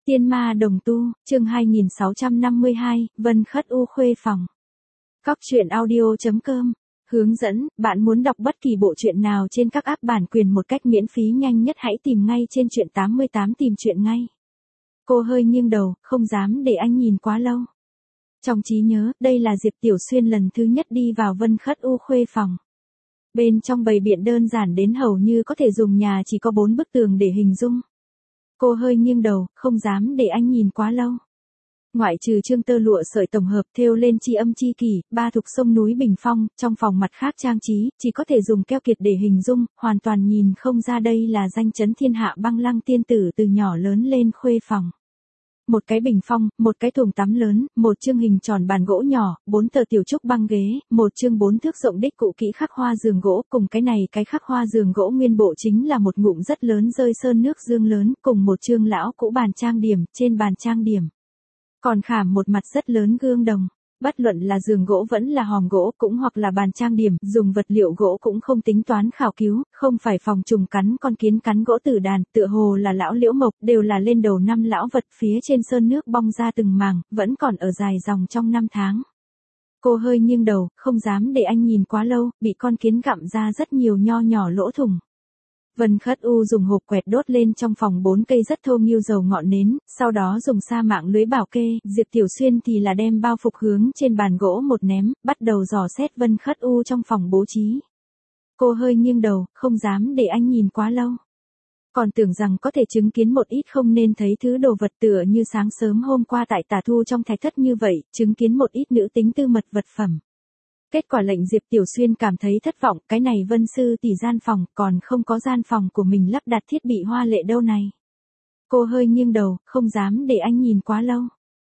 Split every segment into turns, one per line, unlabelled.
Tiên ma đồng tu, chương 2652, Vân Khất U khuê phòng. Cóc truyện audio.com. Hướng dẫn, bạn muốn đọc bất kỳ bộ truyện nào trên các app bản quyền một cách miễn phí nhanh nhất hãy tìm ngay trên truyện 88 tìm truyện ngay. Cô hơi nghiêng đầu, không dám để anh nhìn quá lâu. Trong trí nhớ, đây là Diệp Tiểu Xuyên lần thứ nhất đi vào Vân Khất U khuê phòng. Bên trong bày biện đơn giản đến hầu như có thể dùng nhà chỉ có 4 bức tường để hình dung. Cô hơi nghiêng đầu, không dám để anh nhìn quá lâu. Ngoại trừ chương tơ lụa sợi tổng hợp thêu lên chi âm chi kỷ, ba thục sông núi bình phong, trong phòng mặt khác trang trí, chỉ có thể dùng keo kiệt để hình dung, hoàn toàn nhìn không ra đây là danh chấn thiên hạ Băng Lăng tiên tử từ nhỏ lớn lên khuê phòng. Một cái bình phong, một cái thùng tắm lớn, một chương hình tròn bàn gỗ nhỏ, 4 tờ tiểu trúc băng ghế, một chương 4 thước rộng đích cụ kỹ khắc hoa giường gỗ, cùng cái này cái khắc hoa giường gỗ nguyên bộ chính là một ngụm rất lớn rơi sơn nước dương lớn, cùng một chương lão cũ bàn trang điểm, trên bàn trang điểm còn khảm một mặt rất lớn gương đồng. Bất luận là giường gỗ vẫn là hòm gỗ cũng hoặc là bàn trang điểm, dùng vật liệu gỗ cũng không tính toán khảo cứu, không phải phòng trùng cắn con kiến cắn gỗ tử đàn, tựa hồ là lão liễu mộc, đều là lên đầu năm lão vật phía trên sơn nước bong ra từng mảng, vẫn còn ở dài dòng trong năm tháng. Cô hơi nghiêng đầu, không dám để anh nhìn quá lâu, bị con kiến gặm ra rất nhiều nho nhỏ lỗ thủng. Vân Khất U dùng hộp quẹt đốt lên trong phòng 4 cây rất thô nghiêu dầu ngọn nến, sau đó dùng sa mạng lưới bảo kê, Diệp Tiểu Xuyên thì là đem bao phục hướng trên bàn gỗ một ném, bắt đầu dò xét Vân Khất U trong phòng bố trí. Cô hơi nghiêng đầu, không dám để anh nhìn quá lâu. Còn tưởng rằng có thể chứng kiến một ít không nên thấy thứ đồ vật tựa như sáng sớm hôm qua tại Tả Thu trong thạch thất như vậy, chứng kiến một ít nữ tính tư mật vật phẩm. Kết quả lệnh Diệp Tiểu Xuyên cảm thấy thất vọng, cái này Vân sư tỷ gian phòng, còn không có gian phòng của mình lắp đặt thiết bị hoa lệ đâu này. Cô hơi nghiêng đầu, không dám để anh nhìn quá lâu.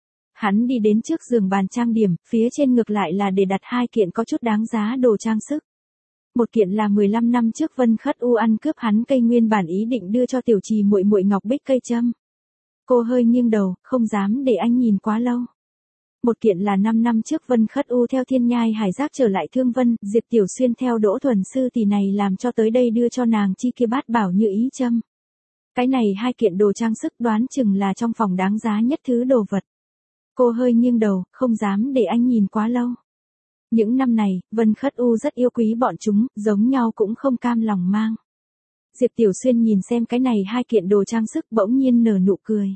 Hắn đi đến trước giường bàn trang điểm, phía trên ngược lại là để đặt 2 kiện có chút đáng giá đồ trang sức. Một kiện là 15 năm trước Vân Khất U ăn cướp hắn cây nguyên bản ý định đưa cho tiểu trì muội muội ngọc bích cây châm. Cô hơi nghiêng đầu, không dám để anh nhìn quá lâu. Một kiện là 5 năm trước Vân Khất U theo Thiên Nhai Hải Giác trở lại Thương Vân, Diệp Tiểu Xuyên theo Đỗ Thuần sư tỷ này làm cho tới đây đưa cho nàng chi kia bát bảo như ý châm. Cái này 2 kiện đồ trang sức đoán chừng là trong phòng đáng giá nhất thứ đồ vật. Cô hơi nghiêng đầu, không dám để anh nhìn quá lâu. Những năm này, Vân Khất U rất yêu quý bọn chúng, giống nhau cũng không cam lòng mang. Diệp Tiểu Xuyên nhìn xem cái này 2 kiện đồ trang sức bỗng nhiên nở nụ cười.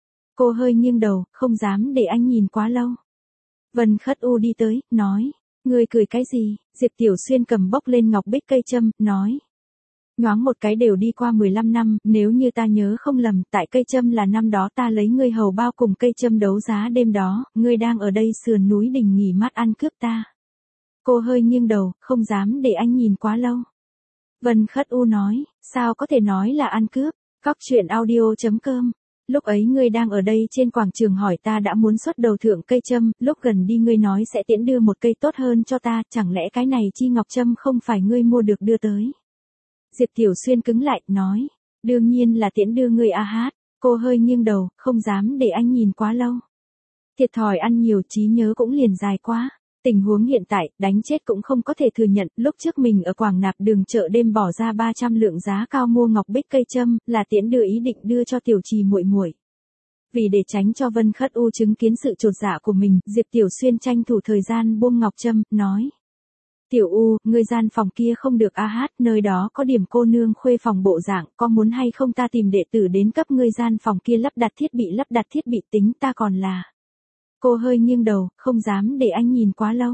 Cô hơi nghiêng đầu, không dám để anh nhìn quá lâu. Vân Khất U đi tới, nói, ngươi cười cái gì? Diệp Tiểu Xuyên cầm bốc lên ngọc bích cây châm, nói. Nhoáng một cái đều đi qua 15 năm, nếu như ta nhớ không lầm, tại cây châm là năm đó ta lấy ngươi hầu bao cùng cây châm đấu giá đêm đó, ngươi đang ở đây sườn núi đỉnh nghỉ mát ăn cướp ta. Cô hơi nghiêng đầu, không dám để anh nhìn quá lâu. Vân Khất U nói, sao có thể nói là ăn cướp? Cóc truyện audio.com. Lúc ấy ngươi đang ở đây trên quảng trường hỏi ta đã muốn xuất đầu thượng cây châm, lúc gần đi ngươi nói sẽ tiễn đưa một cây tốt hơn cho ta, chẳng lẽ cái này chi ngọc châm không phải ngươi mua được đưa tới? Diệp Tiểu Xuyên cứng lại, nói, đương nhiên là tiễn đưa ngươi a hát. Cô hơi nghiêng đầu, không dám để anh nhìn quá lâu. Thiệt thòi ăn nhiều trí nhớ cũng liền dài quá. Tình huống hiện tại, đánh chết cũng không có thể thừa nhận, lúc trước mình ở Quảng Nạp đường chợ đêm bỏ ra 300 lượng giá cao mua ngọc bích cây châm, là tiễn đưa ý định đưa cho tiểu trì muội muội. Vì để tránh cho Vân Khất U chứng kiến sự chột dạ của mình, Diệp Tiểu Xuyên tranh thủ thời gian buông ngọc châm, nói. Tiểu U, ngươi gian phòng kia không được a hát, nơi đó có điểm cô nương khuê phòng bộ dạng, có muốn hay không ta tìm đệ tử đến cấp ngươi gian phòng kia lắp đặt thiết bị tính ta còn là. Cô hơi nghiêng đầu, không dám để anh nhìn quá lâu.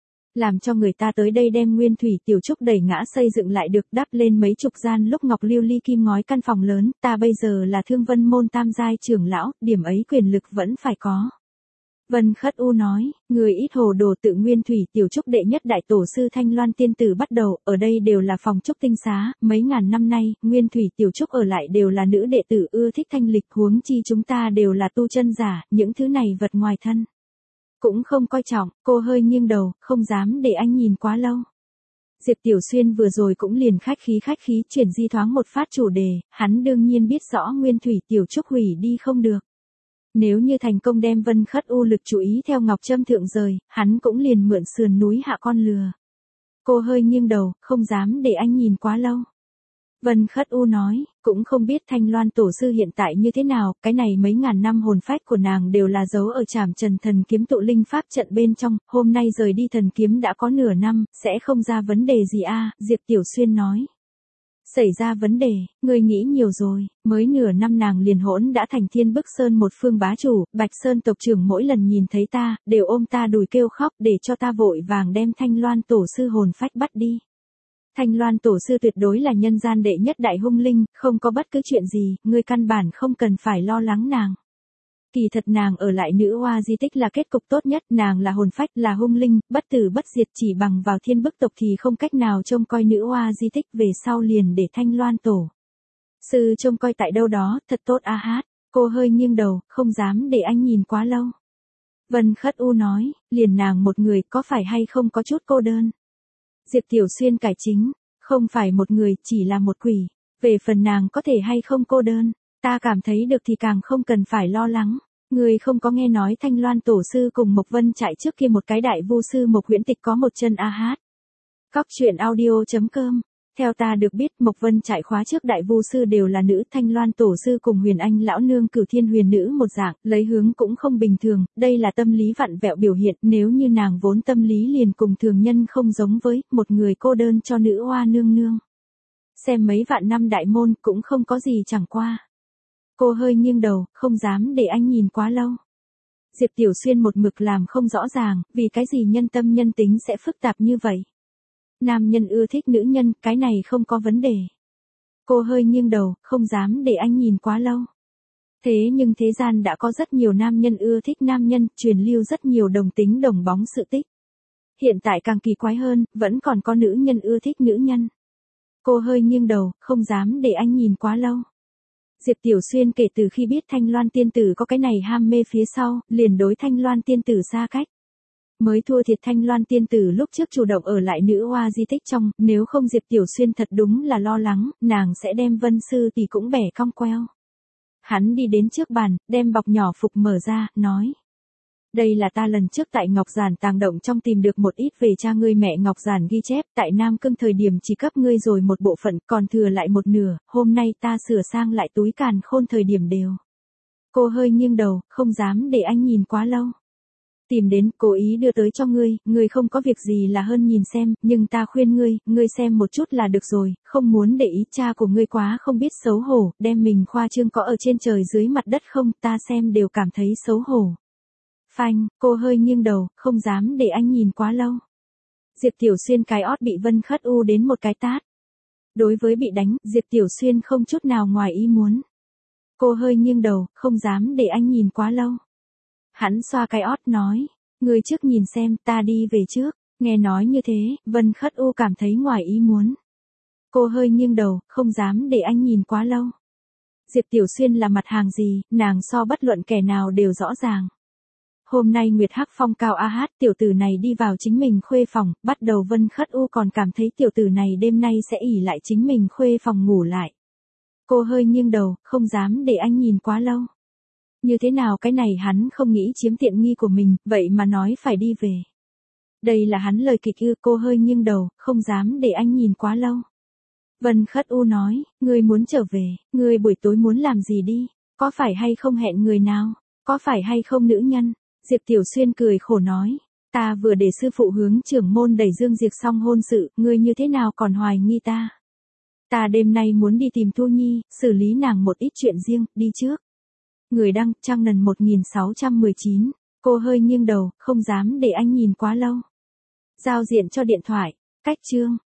Làm cho người ta tới đây đem nguyên thủy tiểu trúc đẩy ngã xây dựng lại được đắp lên mấy chục gian lúc ngọc lưu ly kim ngói căn phòng lớn, ta bây giờ là Thương Vân môn tam giai trưởng lão, điểm ấy quyền lực vẫn phải có. Vân Khất U nói, người ít hồ đồ tự nguyên thủy tiểu trúc đệ nhất đại tổ sư Thanh Loan tiên tử bắt đầu, ở đây đều là phòng trúc tinh xá, mấy ngàn năm nay, nguyên thủy tiểu trúc ở lại đều là nữ đệ tử ưa thích thanh lịch, huống chi chúng ta đều là tu chân giả, những thứ này vật ngoài thân cũng không coi trọng. Cô hơi nghiêng đầu, không dám để anh nhìn quá lâu. Diệp Tiểu Xuyên vừa rồi cũng liền khách khí chuyển di thoáng một phát chủ đề, hắn đương nhiên biết rõ nguyên thủy tiểu trúc hủy đi không được. Nếu như thành công đem Vân Khất U lực chú ý theo ngọc châm thượng rời, hắn cũng liền mượn sườn núi hạ con lừa. Cô hơi nghiêng đầu, không dám để anh nhìn quá lâu. Vân Khất U nói, Cũng không biết Thanh Loan tổ sư hiện tại như thế nào, cái này mấy ngàn năm hồn phách của nàng đều là giấu ở Trảm Trần thần kiếm tụ linh pháp trận bên trong, hôm nay rời đi thần kiếm đã có nửa năm, sẽ không ra vấn đề gì a, Diệp Tiểu Xuyên nói. Xảy ra vấn đề, ngươi nghĩ nhiều rồi, mới nửa năm nàng liền hỗn đã thành Thiên Bức Sơn một phương bá chủ, Bạch Sơn tộc trưởng mỗi lần nhìn thấy ta, đều ôm ta đùi kêu khóc để cho ta vội vàng đem Thanh Loan tổ sư hồn phách bắt đi. Thanh Loan tổ sư tuyệt đối là nhân gian đệ nhất đại hung linh, không có bất cứ chuyện gì, ngươi căn bản không cần phải lo lắng nàng. Kỳ thật nàng ở lại nữ hoa di tích là kết cục tốt nhất, nàng là hồn phách, là hung linh, bất tử bất diệt, chỉ bằng vào Thiên Bức tộc thì không cách nào trông coi nữ hoa di tích, về sau liền để Thanh Loan tổ sư trông coi tại đâu đó, thật tốt a hát. Cô hơi nghiêng đầu, không dám để anh nhìn quá lâu. Vân Khất U nói, liền nàng một người có phải hay không có chút cô đơn. Diệp Tiểu Xuyên cải chính, không phải một người, chỉ là một quỷ. Về phần nàng có thể hay không cô đơn, ta cảm thấy được thì càng không cần phải lo lắng. Người không có nghe nói Thanh Loan tổ sư cùng Mộc Vân Trại trước kia một cái đại vu sư Mộc Huyễn Tịch có một chân a hát. Cóc truyện audio.com. Theo ta được biết Mộc Vân Trại khóa trước đại vu sư đều là nữ, Thanh Loan tổ sư cùng Huyền Anh lão nương Cửu Thiên huyền nữ một dạng, lấy hướng cũng không bình thường, đây là tâm lý vặn vẹo biểu hiện, nếu như nàng vốn tâm lý liền cùng thường nhân không giống với một người cô đơn cho nữ hoa nương nương. Xem mấy vạn năm đại môn cũng không có gì chẳng qua. Cô hơi nghiêng đầu, không dám để anh nhìn quá lâu. Diệp Tiểu Xuyên một mực làm không rõ ràng, vì cái gì nhân tâm nhân tính sẽ phức tạp như vậy. Nam nhân ưa thích nữ nhân, cái này không có vấn đề. Cô hơi nghiêng đầu, không dám để anh nhìn quá lâu. Thế nhưng thế gian đã có rất nhiều nam nhân ưa thích nam nhân, truyền lưu rất nhiều đồng tính đồng bóng sự tích. Hiện tại càng kỳ quái hơn, vẫn còn có nữ nhân ưa thích nữ nhân. Cô hơi nghiêng đầu, không dám để anh nhìn quá lâu. Diệp Tiểu Xuyên kể từ khi biết Thanh Loan tiên tử có cái này ham mê phía sau, liền đối Thanh Loan tiên tử xa cách. Mới thua thiệt Thanh Loan tiên tử lúc trước chủ động ở lại nữ hoa di tích trong, nếu không Diệp Tiểu Xuyên thật đúng là lo lắng, nàng sẽ đem Vân sư thì cũng bẻ cong queo. Hắn đi đến trước bàn, đem bọc nhỏ phục mở ra, nói. Đây là ta lần trước tại Ngọc Giản tàng động trong tìm được một ít về cha ngươi mẹ Ngọc Giản ghi chép, tại Nam Cương thời điểm chỉ cấp ngươi rồi một bộ phận, còn thừa lại một nửa, hôm nay ta sửa sang lại túi càn khôn thời điểm đều. Cô hơi nghiêng đầu, không dám để anh nhìn quá lâu. Tìm đến, cố ý đưa tới cho ngươi không có việc gì là hơn nhìn xem, nhưng ta khuyên ngươi xem một chút là được rồi, không muốn để ý cha của ngươi quá không biết xấu hổ, đem mình khoa trương có ở trên trời dưới mặt đất không, ta xem đều cảm thấy xấu hổ. Phanh, cô hơi nghiêng đầu, không dám để anh nhìn quá lâu. Diệp Tiểu Xuyên cái ót bị Vân Khất U đến một cái tát. Đối với bị đánh, Diệp Tiểu Xuyên không chút nào ngoài ý muốn. Cô hơi nghiêng đầu, không dám để anh nhìn quá lâu. Hắn xoa cái ót nói, ngươi trước nhìn xem, ta đi về trước. Nghe nói như thế, Vân Khất U cảm thấy ngoài ý muốn. Cô hơi nghiêng đầu, không dám để anh nhìn quá lâu. Diệp Tiểu Xuyên là mặt hàng gì, nàng so bất luận kẻ nào đều rõ ràng. Hôm nay Nguyệt Hắc Phong cao a hát, tiểu tử này đi vào chính mình khuê phòng, bắt đầu Vân Khất U còn cảm thấy tiểu tử này đêm nay sẽ ỉ lại chính mình khuê phòng ngủ lại. Cô hơi nghiêng đầu, không dám để anh nhìn quá lâu. Như thế nào cái này hắn không nghĩ chiếm tiện nghi của mình, vậy mà nói phải đi về. Đây là hắn lời kịch ư, cô hơi nghiêng đầu, không dám để anh nhìn quá lâu. Vân Khất U nói, ngươi muốn trở về, ngươi buổi tối muốn làm gì đi, có phải hay không hẹn người nào, có phải hay không nữ nhân. Diệp Tiểu Xuyên cười khổ nói, ta vừa để sư phụ hướng trưởng môn đẩy Dương Diệp xong hôn sự, ngươi như thế nào còn hoài nghi ta. Ta đêm nay muốn đi tìm Thu Nhi, xử lý nàng một ít chuyện riêng, đi trước. Người đăng, trang nần 1619, cô hơi nghiêng đầu, không dám để anh nhìn quá lâu. Giao diện cho điện thoại, cách chương.